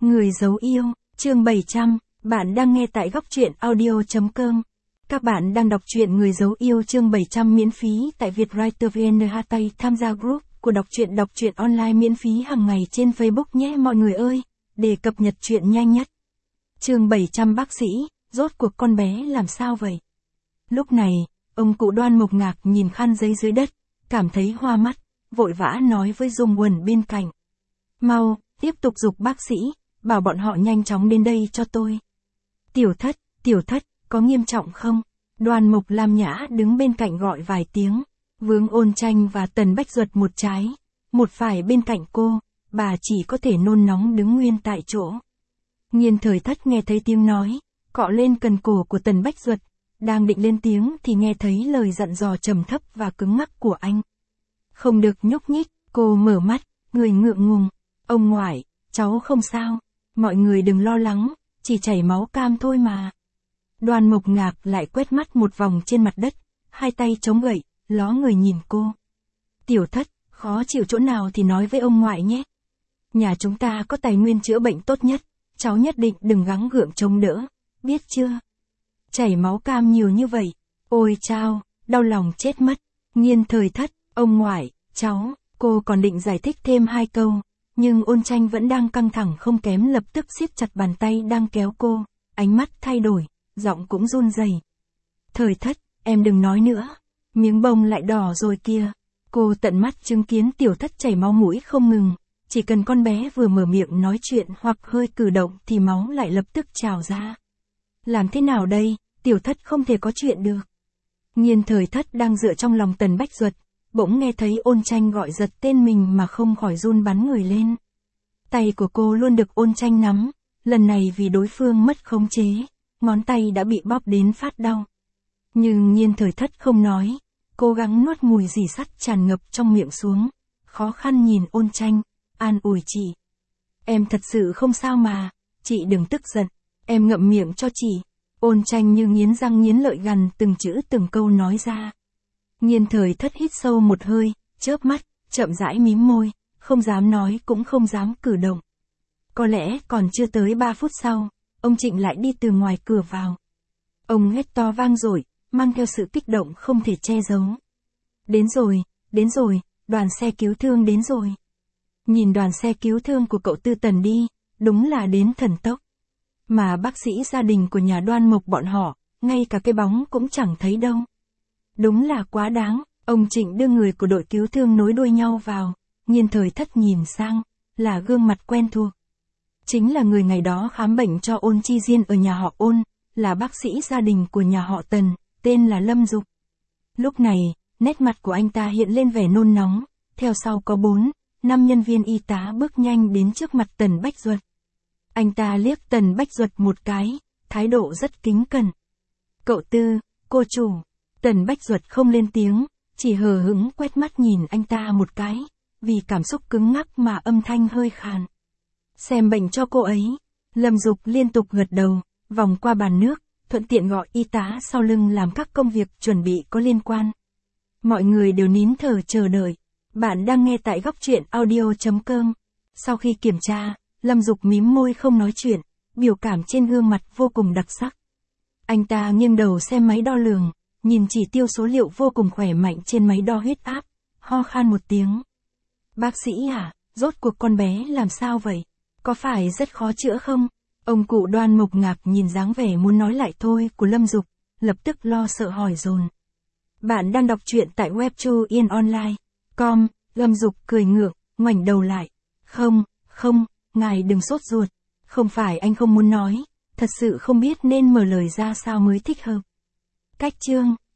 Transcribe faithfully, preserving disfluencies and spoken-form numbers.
Người giấu yêu, chương bảy trăm, bạn đang nghe tại góc truyện audio.com. Các bạn đang đọc truyện Người giấu yêu chương bảy trăm miễn phí tại Vietwriter vê en hát tây tham gia group của đọc truyện đọc truyện online miễn phí hàng ngày trên Facebook nhé mọi người ơi, để cập nhật truyện nhanh nhất. Chương bảy trăm bác sĩ, rốt cuộc con bé làm sao vậy? Lúc này, ông cụ Đoan Mộc ngạc nhìn khăn giấy dưới đất, cảm thấy hoa mắt, vội vã nói với Dung Quần bên cạnh. Mau, tiếp tục giục bác sĩ, bảo bọn họ nhanh chóng đến đây cho tôi. Tiểu thất, tiểu thất, có nghiêm trọng không? Đoan Mộc Lam Nhã đứng bên cạnh gọi vài tiếng, Vương Ôn Tranh và Tần Bách Duật một trái, một phải bên cạnh cô, bà chỉ có thể nôn nóng đứng nguyên tại chỗ. Nghiên Thời Thất nghe thấy tiếng nói, cọ lên cần cổ của Tần Bách Duật, đang định lên tiếng thì nghe thấy lời dặn dò trầm thấp và cứng ngắc của anh. Không được nhúc nhích, cô mở mắt, người ngượng ngùng, ông ngoại, cháu không sao, mọi người đừng lo lắng, chỉ chảy máu cam thôi mà. Đoan Mộc ngạc lại quét mắt một vòng trên mặt đất, hai tay chống gậy, ló người nhìn cô. Tiểu thất, khó chịu chỗ nào thì nói với ông ngoại nhé. Nhà chúng ta có tài nguyên chữa bệnh tốt nhất, cháu nhất định đừng gắng gượng chống đỡ, biết chưa? Chảy máu cam nhiều như vậy, ôi chao, đau lòng chết mất. Nghiên Thời Thất, ông ngoại, cháu, cô còn định giải thích thêm hai câu, nhưng Ôn Tranh vẫn đang căng thẳng không kém lập tức siết chặt bàn tay đang kéo cô, ánh mắt thay đổi, giọng cũng run rẩy. Thời Thất, em đừng nói nữa, miếng bông lại đỏ rồi kia. Cô tận mắt chứng kiến tiểu thất chảy máu mũi không ngừng, chỉ cần con bé vừa mở miệng nói chuyện hoặc hơi cử động thì máu lại lập tức trào ra. Làm thế nào đây, tiểu thất không thể có chuyện được. Nghiên Thời Thất đang dựa trong lòng Tần Bách Duật, bỗng nghe thấy Ôn Tranh gọi giật tên mình mà không khỏi run bắn người lên. Tay của cô luôn được Ôn Tranh nắm, lần này vì đối phương mất khống chế, ngón tay đã bị bóp đến phát đau. Nhưng Nghiên Thời Thất không nói, cố gắng nuốt mùi rỉ sắt tràn ngập trong miệng xuống, khó khăn nhìn Ôn Tranh, an ủi chị. Em thật sự không sao mà, chị đừng tức giận, em ngậm miệng cho chị. Ôn Tranh như nghiến răng nghiến lợi gằn từng chữ từng câu nói ra. Nghiên Thời Thất hít sâu một hơi, chớp mắt, chậm rãi mím môi, không dám nói cũng không dám cử động. Có lẽ còn chưa tới ba phút sau, ông Trịnh lại đi từ ngoài cửa vào. Ông hét to vang dội, mang theo sự kích động không thể che giấu. Đến rồi, đến rồi, đoàn xe cứu thương đến rồi. Nhìn đoàn xe cứu thương của cậu Tư Tần đi, đúng là đến thần tốc. Mà bác sĩ gia đình của nhà Đoan Mộc bọn họ, ngay cả cái bóng cũng chẳng thấy đâu. Đúng là quá đáng, ông Trịnh đưa người của đội cứu thương nối đuôi nhau vào, Nghiên Thời Thất nhìn sang, là gương mặt quen thuộc. Chính là người ngày đó khám bệnh cho Ôn Chi Diên ở nhà họ Ôn, là bác sĩ gia đình của nhà họ Tần, tên là Lâm Dục. Lúc này, nét mặt của anh ta hiện lên vẻ nôn nóng, theo sau có bốn, năm nhân viên y tá bước nhanh đến trước mặt Tần Bách Duật. Anh ta liếc Tần Bách Duật một cái, thái độ rất kính cẩn. Cậu Tư, cô chủ. Tần Bách Duật không lên tiếng, chỉ hờ hững quét mắt nhìn anh ta một cái, vì cảm xúc cứng ngắc mà âm thanh hơi khàn. Xem bệnh cho cô ấy. Lâm Dục liên tục gật đầu, vòng qua bàn nước, thuận tiện gọi y tá sau lưng làm các công việc chuẩn bị có liên quan. Mọi người đều nín thở chờ đợi. Bạn đang nghe tại góc truyện audio.com. Sau khi kiểm tra, Lâm Dục mím môi không nói chuyện, biểu cảm trên gương mặt vô cùng đặc sắc. Anh ta nghiêng đầu xem máy đo lường, nhìn chỉ tiêu số liệu vô cùng khỏe mạnh trên máy đo huyết áp, ho khan một tiếng. Bác sĩ à, rốt cuộc con bé làm sao vậy? Có phải rất khó chữa không? Ông cụ Đoan Mộc ngạc nhìn dáng vẻ muốn nói lại thôi của Lâm Dục, lập tức lo sợ hỏi dồn. Bạn đang đọc truyện tại webtoonline chấm com, Lâm Dục cười ngượng, ngoảnh đầu lại. Không, không, ngài đừng sốt ruột, không phải anh không muốn nói, thật sự không biết nên mở lời ra sao mới thích hợp. Cách chương